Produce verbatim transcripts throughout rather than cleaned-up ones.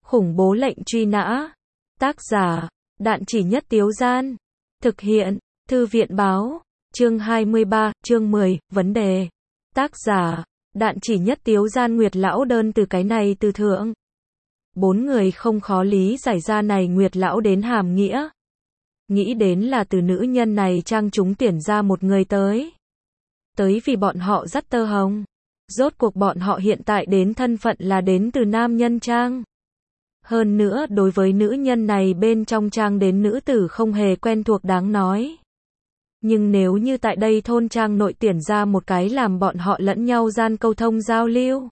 Khủng bố lệnh truy nã. Tác giả, Đạn Chỉ Nhất Tiếu Gian. Thực hiện, Thư viện Báo. Chương hai mươi ba, chương mười, vấn đề. Tác giả, Đạn Chỉ Nhất Tiếu Gian. Nguyệt lão đơn từ cái này từ thượng. Bốn người không khó lý giải ra này Nguyệt lão đến hàm nghĩa. Nghĩ đến là từ nữ nhân này trang chúng tuyển ra một người tới. Tới vì bọn họ dắt tơ hồng. Rốt cuộc bọn họ hiện tại đến thân phận là đến từ nam nhân trang. Hơn nữa đối với nữ nhân này bên trong trang đến nữ tử không hề quen thuộc đáng nói. Nhưng nếu như tại đây thôn trang nội tuyển ra một cái làm bọn họ lẫn nhau gian câu thông giao lưu.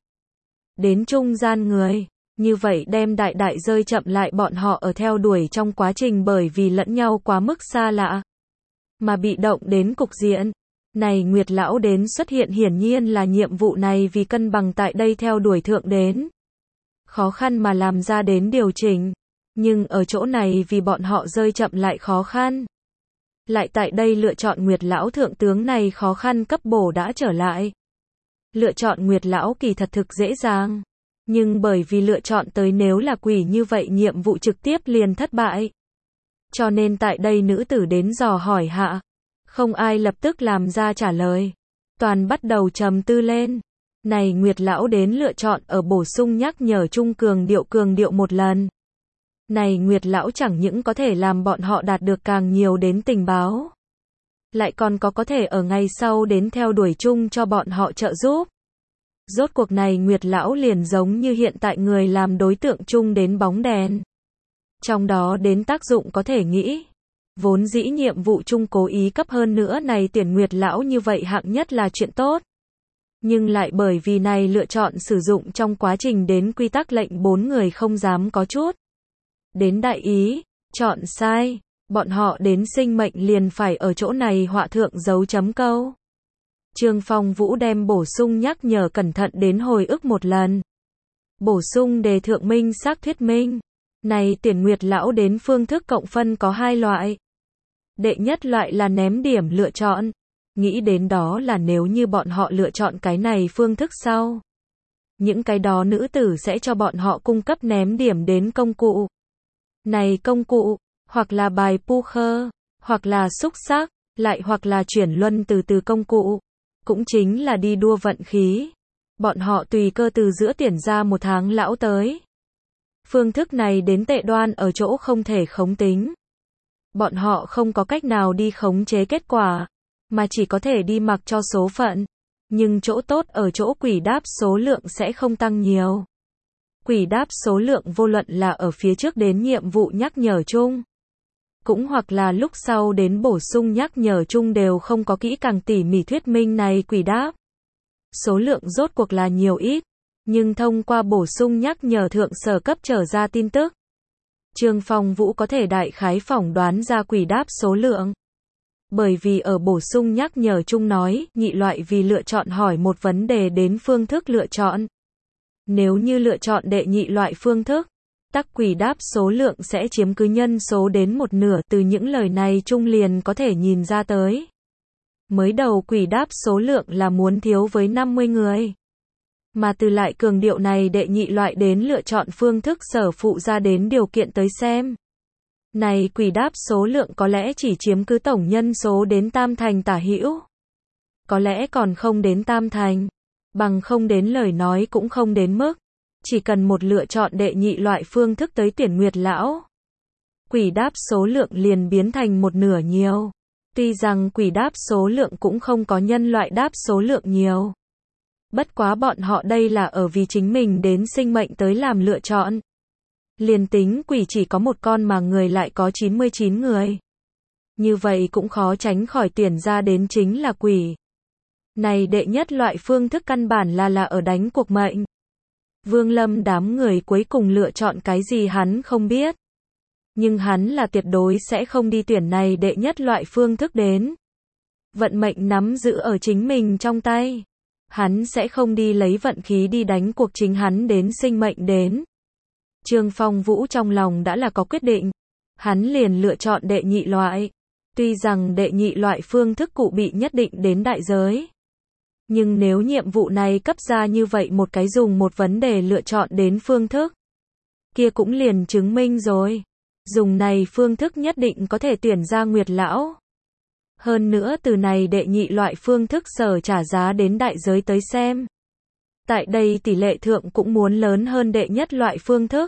Đến trung gian người. Như vậy đem đại đại rơi chậm lại bọn họ ở theo đuổi trong quá trình bởi vì lẫn nhau quá mức xa lạ. Mà bị động đến cục diện. Này Nguyệt lão đến xuất hiện hiển nhiên là nhiệm vụ này vì cân bằng tại đây theo đuổi thượng đến. Khó khăn mà làm ra đến điều chỉnh. Nhưng ở chỗ này vì bọn họ rơi chậm lại khó khăn. Lại tại đây lựa chọn Nguyệt lão thượng tướng này khó khăn cấp bổ đã trở lại. Lựa chọn Nguyệt lão kỳ thật thực dễ dàng. Nhưng bởi vì lựa chọn tới nếu là quỷ như vậy nhiệm vụ trực tiếp liền thất bại. Cho nên tại đây nữ tử đến dò hỏi hạ. Không ai lập tức làm ra trả lời. Toàn bắt đầu trầm tư lên. Này Nguyệt lão đến lựa chọn ở bổ sung nhắc nhở trung cường điệu cường điệu một lần. Này Nguyệt lão chẳng những có thể làm bọn họ đạt được càng nhiều đến tình báo. Lại còn có có thể ở ngày sau đến theo đuổi chung cho bọn họ trợ giúp. Rốt cuộc này Nguyệt lão liền giống như hiện tại người làm đối tượng chung đến bóng đèn. Trong đó đến tác dụng có thể nghĩ. Vốn dĩ nhiệm vụ chung cố ý cấp hơn nữa này tuyển Nguyệt lão như vậy hạng nhất là chuyện tốt. Nhưng lại bởi vì này lựa chọn sử dụng trong quá trình đến quy tắc lệnh bốn người không dám có chút. Đến đại ý, chọn sai, bọn họ đến sinh mệnh liền phải ở chỗ này họa thượng dấu chấm câu. Trương Phong Vũ đem bổ sung nhắc nhở cẩn thận đến hồi ức một lần. Bổ sung đề thượng minh xác thuyết minh. Này tuyển Nguyệt lão đến phương thức cộng phân có hai loại. Đệ nhất loại là ném điểm lựa chọn. Nghĩ đến đó là nếu như bọn họ lựa chọn cái này phương thức sau. Những cái đó nữ tử sẽ cho bọn họ cung cấp ném điểm đến công cụ. Này công cụ, hoặc là bài poker, hoặc là xúc xắc, lại hoặc là chuyển luân từ từ công cụ. Cũng chính là đi đua vận khí. Bọn họ tùy cơ từ giữa tuyển ra một tháng lão tới. Phương thức này đến tệ đoan ở chỗ không thể khống tính. Bọn họ không có cách nào đi khống chế kết quả, mà chỉ có thể đi mặc cho số phận. Nhưng chỗ tốt ở chỗ quỷ đáp số lượng sẽ không tăng nhiều. Quỷ đáp số lượng vô luận là ở phía trước đến nhiệm vụ nhắc nhở chung. Cũng hoặc là lúc sau đến bổ sung nhắc nhở chung đều không có kỹ càng tỉ mỉ thuyết minh này quỷ đáp. Số lượng rốt cuộc là nhiều ít. Nhưng thông qua bổ sung nhắc nhở thượng sở cấp trở ra tin tức. Trương Phong Vũ có thể đại khái phỏng đoán ra quỷ đáp số lượng. Bởi vì ở bổ sung nhắc nhở chung nói, nhị loại vì lựa chọn hỏi một vấn đề đến phương thức lựa chọn. Nếu như lựa chọn đệ nhị loại phương thức, tắc quỷ đáp số lượng sẽ chiếm cứ nhân số đến một nửa từ những lời này chung liền có thể nhìn ra tới. Mới đầu quỷ đáp số lượng là muốn thiếu với năm mươi người. Mà từ lại cường điệu này đệ nhị loại đến lựa chọn phương thức sở phụ ra đến điều kiện tới xem. Này quỷ đáp số lượng có lẽ chỉ chiếm cứ tổng nhân số đến tam thành tả hữu. Có lẽ còn không đến tam thành. Bằng không đến lời nói cũng không đến mức. Chỉ cần một lựa chọn đệ nhị loại phương thức tới tuyển Nguyệt lão. Quỷ đáp số lượng liền biến thành một nửa nhiều. Tuy rằng quỷ đáp số lượng cũng không có nhân loại đáp số lượng nhiều. Bất quá bọn họ đây là ở vì chính mình đến sinh mệnh tới làm lựa chọn. Liền tính quỷ chỉ có một con mà người lại có chín mươi chín người. Như vậy cũng khó tránh khỏi tuyển ra đến chính là quỷ. Này đệ nhất loại phương thức căn bản là là ở đánh cuộc mệnh. Vương Lâm đám người cuối cùng lựa chọn cái gì hắn không biết. Nhưng hắn là tuyệt đối sẽ không đi tuyển này đệ nhất loại phương thức đến. Vận mệnh nắm giữ ở chính mình trong tay. Hắn sẽ không đi lấy vận khí đi đánh cuộc chính hắn đến sinh mệnh đến. Trương Phong Vũ trong lòng đã là có quyết định. Hắn liền lựa chọn đệ nhị loại. Tuy rằng đệ nhị loại phương thức cụ bị nhất định đến đại giới. Nhưng nếu nhiệm vụ này cấp ra như vậy một cái dùng một vấn đề lựa chọn đến phương thức. kia cũng liền chứng minh rồi. Dùng này phương thức nhất định có thể tuyển ra Nguyệt lão. Hơn nữa từ này đệ nhị loại phương thức sở trả giá đến đại giới tới xem. Tại đây tỷ lệ thượng cũng muốn lớn hơn đệ nhất loại phương thức.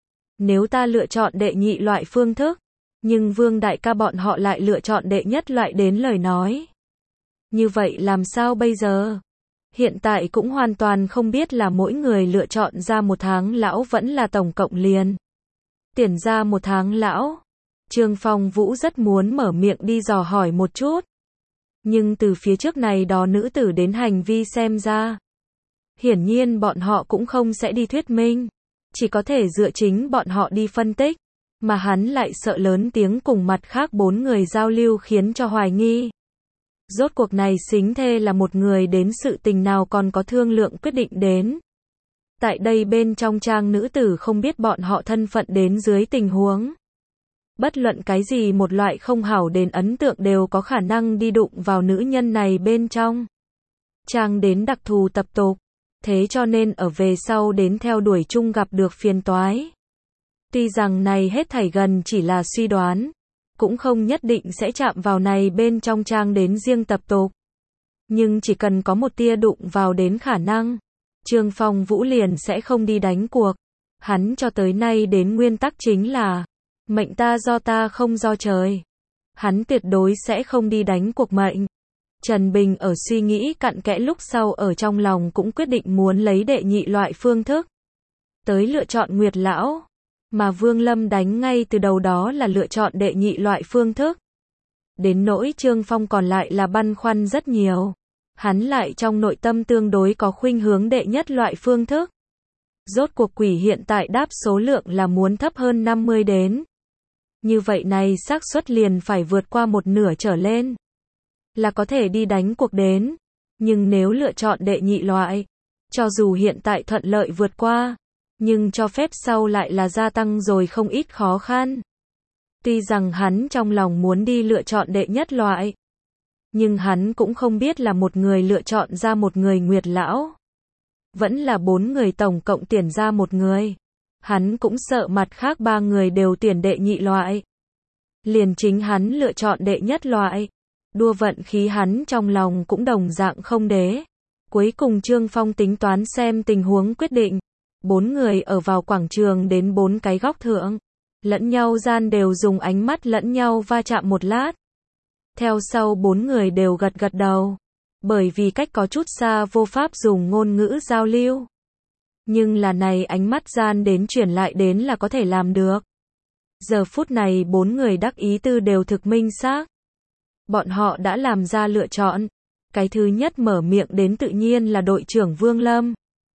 Nếu ta lựa chọn đệ nhị loại phương thức, nhưng Vương đại ca bọn họ lại lựa chọn đệ nhất loại đến lời nói. Như vậy làm sao bây giờ? Hiện tại cũng hoàn toàn không biết là mỗi người lựa chọn ra một tháng lão vẫn là tổng cộng liền. Tuyển ra một tháng lão. Trương Phong Vũ rất muốn mở miệng đi dò hỏi một chút. Nhưng từ phía trước này đó nữ tử đến hành vi xem ra. Hiển nhiên bọn họ cũng không sẽ đi thuyết minh. Chỉ có thể dựa chính bọn họ đi phân tích. Mà hắn lại sợ lớn tiếng cùng mặt khác bốn người giao lưu khiến cho hoài nghi. Rốt cuộc này xính thê là một người đến sự tình nào còn có thương lượng quyết định đến. Tại đây bên trong trang nữ tử không biết bọn họ thân phận đến dưới tình huống. Bất luận cái gì một loại không hảo đến ấn tượng đều có khả năng đi đụng vào nữ nhân này bên trong. Trang đến đặc thù tập tục. Thế cho nên ở về sau đến theo đuổi chung gặp được phiền toái. Tuy rằng này hết thảy gần chỉ là suy đoán. Cũng không nhất định sẽ chạm vào này bên trong trang đến riêng tập tục. Nhưng chỉ cần có một tia đụng vào đến khả năng. Trương Phong Vũ liền sẽ không đi đánh cuộc. Hắn cho tới nay đến nguyên tắc chính là. Mệnh ta do ta không do trời. Hắn tuyệt đối sẽ không đi đánh cuộc mệnh. Trần Bình ở suy nghĩ cặn kẽ lúc sau ở trong lòng cũng quyết định muốn lấy đệ nhị loại phương thức. Tới lựa chọn Nguyệt lão. Mà Vương Lâm đánh ngay từ đầu đó là lựa chọn đệ nhị loại phương thức. Đến nỗi Trương Phong còn lại là băn khoăn rất nhiều. Hắn lại trong nội tâm tương đối có khuynh hướng đệ nhất loại phương thức. Rốt cuộc quỷ hiện tại đáp số lượng là muốn thấp hơn năm mươi đến. Như vậy này xác suất liền phải vượt qua một nửa trở lên. Là có thể đi đánh cuộc đến. Nhưng nếu lựa chọn đệ nhị loại, cho dù hiện tại thuận lợi vượt qua, nhưng cho phép sau lại là gia tăng rồi không ít khó khăn. Tuy rằng hắn trong lòng muốn đi lựa chọn đệ nhất loại, nhưng hắn cũng không biết là một người lựa chọn ra một người Nguyệt lão. Vẫn là bốn người tổng cộng tuyển ra một người. Hắn cũng sợ mặt khác ba người đều tuyển đệ nhị loại. Liền chính hắn lựa chọn đệ nhất loại. Đua vận khí hắn trong lòng cũng đồng dạng không đế. Cuối cùng Trương Phong tính toán xem tình huống quyết định. Bốn người ở vào quảng trường đến bốn cái góc thượng. Lẫn nhau gian đều dùng ánh mắt lẫn nhau va chạm một lát. Theo sau bốn người đều gật gật đầu. Bởi vì cách có chút xa vô pháp dùng ngôn ngữ giao lưu. Nhưng là này ánh mắt gian đến chuyển lại đến là có thể làm được. Giờ phút này bốn người đắc ý tư đều thực minh xác. Bọn họ đã làm ra lựa chọn. Cái thứ nhất mở miệng đến tự nhiên là đội trưởng Vương Lâm.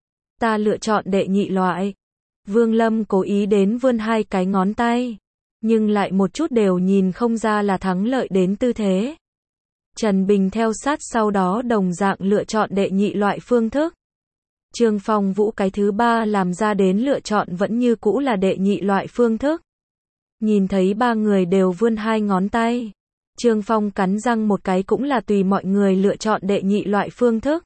Ta lựa chọn đệ nhị loại. Vương Lâm cố ý đến vươn hai cái ngón tay. Nhưng lại một chút đều nhìn không ra là thắng lợi đến tư thế. Trần Bình theo sát sau đó đồng dạng lựa chọn đệ nhị loại phương thức. Trương Phong Vũ cái thứ ba làm ra đến lựa chọn vẫn như cũ là đệ nhị loại phương thức. Nhìn thấy ba người đều vươn hai ngón tay. Trương Phong cắn răng một cái cũng là tùy mọi người lựa chọn đệ nhị loại phương thức.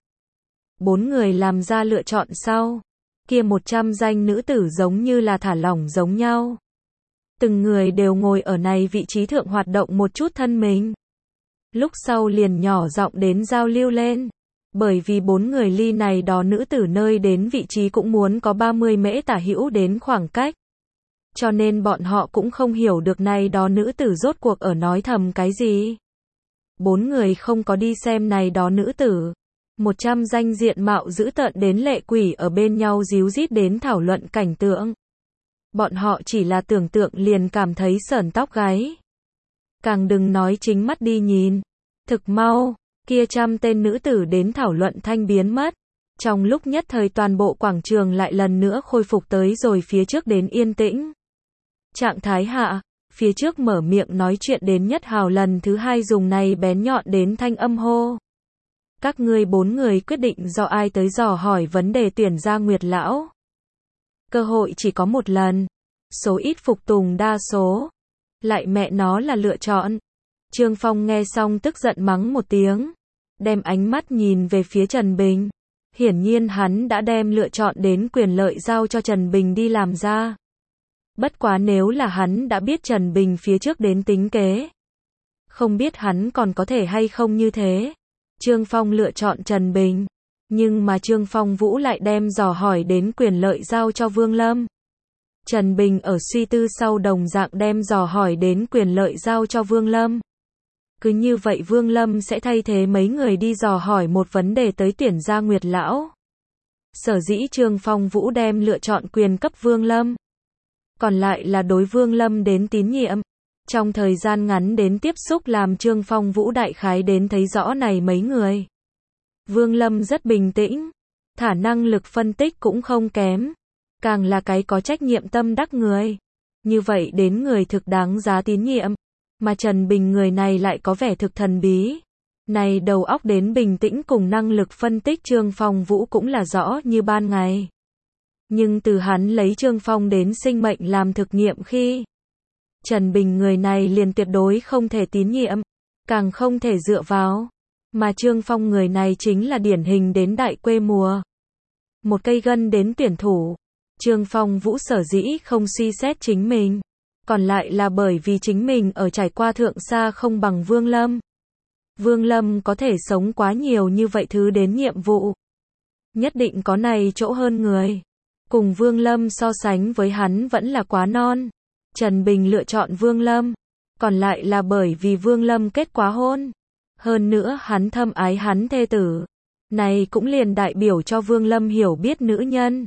Bốn người làm ra lựa chọn sau. Kia một trăm danh nữ tử giống như là thả lỏng giống nhau. Từng người đều ngồi ở này vị trí thượng hoạt động một chút thân mình. Lúc sau liền nhỏ giọng đến giao lưu lên. Bởi vì bốn người ly này đó nữ tử nơi đến vị trí cũng muốn có ba mươi mễ tả hữu đến khoảng cách. Cho nên bọn họ cũng không hiểu được này đó nữ tử rốt cuộc ở nói thầm cái gì. Bốn người không có đi xem này đó nữ tử. Một trăm danh diện mạo dữ tợn đến lệ quỷ ở bên nhau díu dít đến thảo luận cảnh tượng. Bọn họ chỉ là tưởng tượng liền cảm thấy sởn tóc gáy. Càng đừng nói chính mắt đi nhìn. Thực mau, kia trăm tên nữ tử đến thảo luận thanh biến mất. Trong lúc nhất thời toàn bộ quảng trường lại lần nữa khôi phục tới rồi phía trước đến yên tĩnh. Trạng thái hạ, phía trước mở miệng nói chuyện đến Nhất Hào lần thứ hai dùng này bén nhọn đến thanh âm hô. Các ngươi bốn người quyết định do ai tới dò hỏi vấn đề tuyển ra Nguyệt lão. Cơ hội chỉ có một lần. Số ít phục tùng đa số. Lại mẹ nó là lựa chọn. Trương Phong nghe xong tức giận mắng một tiếng. Đem ánh mắt nhìn về phía Trần Bình. Hiển nhiên hắn đã đem lựa chọn đến quyền lợi giao cho Trần Bình đi làm ra. Bất quá nếu là hắn đã biết Trần Bình phía trước đến tính kế, không biết hắn còn có thể hay không như thế. Trương Phong lựa chọn Trần Bình, nhưng mà Trương Phong Vũ lại đem dò hỏi đến quyền lợi giao cho Vương Lâm. Trần Bình ở suy tư sau đồng dạng đem dò hỏi đến quyền lợi giao cho Vương Lâm. Cứ như vậy Vương Lâm sẽ thay thế mấy người đi dò hỏi một vấn đề tới tuyển gia Nguyệt Lão. Sở dĩ Trương Phong Vũ đem lựa chọn quyền cấp Vương Lâm. Còn lại là đối Vương Lâm đến tín nhiệm. Trong thời gian ngắn đến tiếp xúc làm Trương Phong Vũ đại khái đến thấy rõ này mấy người. Vương Lâm rất bình tĩnh, thả năng lực phân tích cũng không kém, càng là cái có trách nhiệm tâm đắc người. Như vậy đến người thực đáng giá tín nhiệm, mà Trần Bình người này lại có vẻ thực thần bí. Này đầu óc đến bình tĩnh cùng năng lực phân tích Trương Phong Vũ cũng là rõ như ban ngày. Nhưng từ hắn lấy Trương Phong đến sinh mệnh làm thực nghiệm khi, Trần Bình người này liền tuyệt đối không thể tín nhiệm, càng không thể dựa vào. Mà Trương Phong người này chính là điển hình đến đại quê mùa. Một cây gân đến tuyển thủ. Trương Phong Vũ sở dĩ không suy xét chính mình, còn lại là bởi vì chính mình ở trải qua thượng xa không bằng Vương Lâm. Vương Lâm có thể sống quá nhiều như vậy thứ đến nhiệm vụ. Nhất định có này chỗ hơn người. Cùng Vương Lâm so sánh với hắn vẫn là quá non. Trần Bình lựa chọn Vương Lâm, còn lại là bởi vì Vương Lâm kết quá hôn. Hơn nữa hắn thâm ái hắn thê tử. Này cũng liền đại biểu cho Vương Lâm hiểu biết nữ nhân.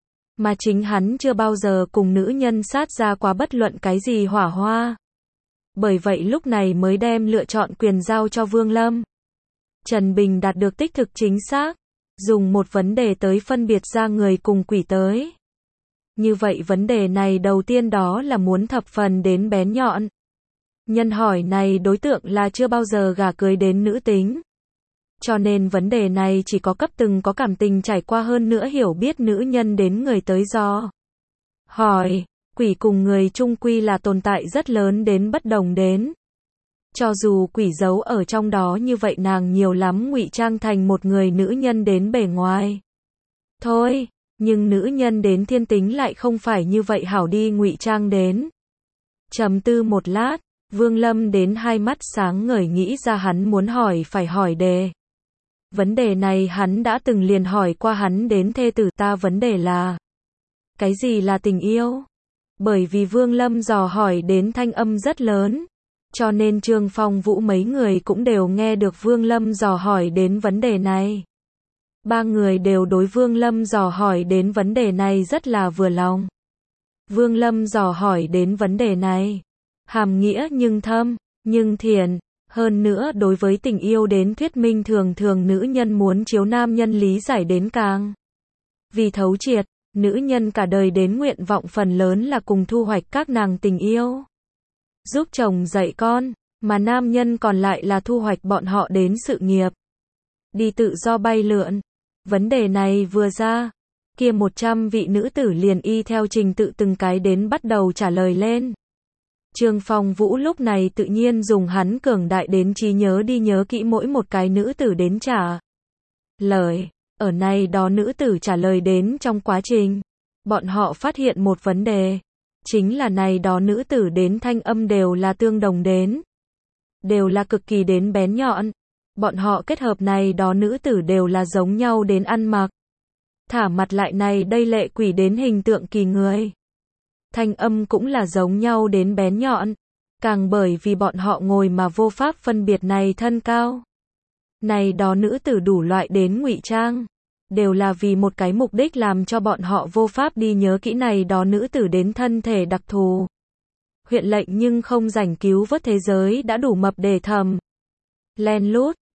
Mà chính hắn chưa bao giờ cùng nữ nhân sát ra quá bất luận cái gì hỏa hoa. Bởi vậy lúc này mới đem lựa chọn quyền giao cho Vương Lâm. Trần Bình đạt được tích thực chính xác, dùng một vấn đề tới phân biệt ra người cùng quỷ tới. Như vậy vấn đề này đầu tiên đó là muốn thập phần đến bén nhọn. Nhân hỏi này đối tượng là chưa bao giờ gả cưới đến nữ tính. Cho nên vấn đề này chỉ có cấp từng có cảm tình trải qua hơn nữa hiểu biết nữ nhân đến người tới do. Hỏi, quỷ cùng người chung quy là tồn tại rất lớn đến bất đồng đến. Cho dù quỷ giấu ở trong đó như vậy nàng nhiều lắm ngụy trang thành một người nữ nhân đến bề ngoài. Thôi, nhưng nữ nhân đến thiên tính lại không phải như vậy hảo đi ngụy trang đến. Trầm tư một lát, Vương Lâm đến hai mắt sáng ngời nghĩ ra hắn muốn hỏi phải hỏi đề. Vấn đề này hắn đã từng liền hỏi qua hắn đến thê tử ta vấn đề là cái gì là tình yêu? Bởi vì Vương Lâm dò hỏi đến thanh âm rất lớn, cho nên Trương Phong Vũ mấy người cũng đều nghe được Vương Lâm dò hỏi đến vấn đề này. Ba người đều đối Vương Lâm dò hỏi đến vấn đề này rất là vừa lòng. Vương Lâm dò hỏi đến vấn đề này, hàm nghĩa nhưng thâm, nhưng thiện. Hơn nữa đối với tình yêu đến thuyết minh thường thường nữ nhân muốn chiếu nam nhân lý giải đến càng. Vì thấu triệt, nữ nhân cả đời đến nguyện vọng phần lớn là cùng thu hoạch các nàng tình yêu. Giúp chồng dạy con, mà nam nhân còn lại là thu hoạch bọn họ đến sự nghiệp. Đi tự do bay lượn. Vấn đề này vừa ra, kia một trăm vị nữ tử liền y theo trình tự từng cái đến bắt đầu trả lời lên. Trương Phong Vũ lúc này tự nhiên dùng hắn cường đại đến trí nhớ đi nhớ kỹ mỗi một cái nữ tử đến trả lời. Ở này đó nữ tử trả lời đến trong quá trình, bọn họ phát hiện một vấn đề, chính là này đó nữ tử đến thanh âm đều là tương đồng đến, đều là cực kỳ đến bén nhọn. Bọn họ kết hợp này đó nữ tử đều là giống nhau đến ăn mặc. Thả mặt lại này đây lệ quỷ đến hình tượng kỳ người. Thanh âm cũng là giống nhau đến bén nhọn, càng bởi vì bọn họ ngồi mà vô pháp phân biệt này thân cao. Này đó nữ tử đủ loại đến ngụy trang, đều là vì một cái mục đích làm cho bọn họ vô pháp đi nhớ kỹ này đó nữ tử đến thân thể đặc thù. Huyện lệnh nhưng không rảnh cứu vớt thế giới đã đủ mập để thầm. Len lút,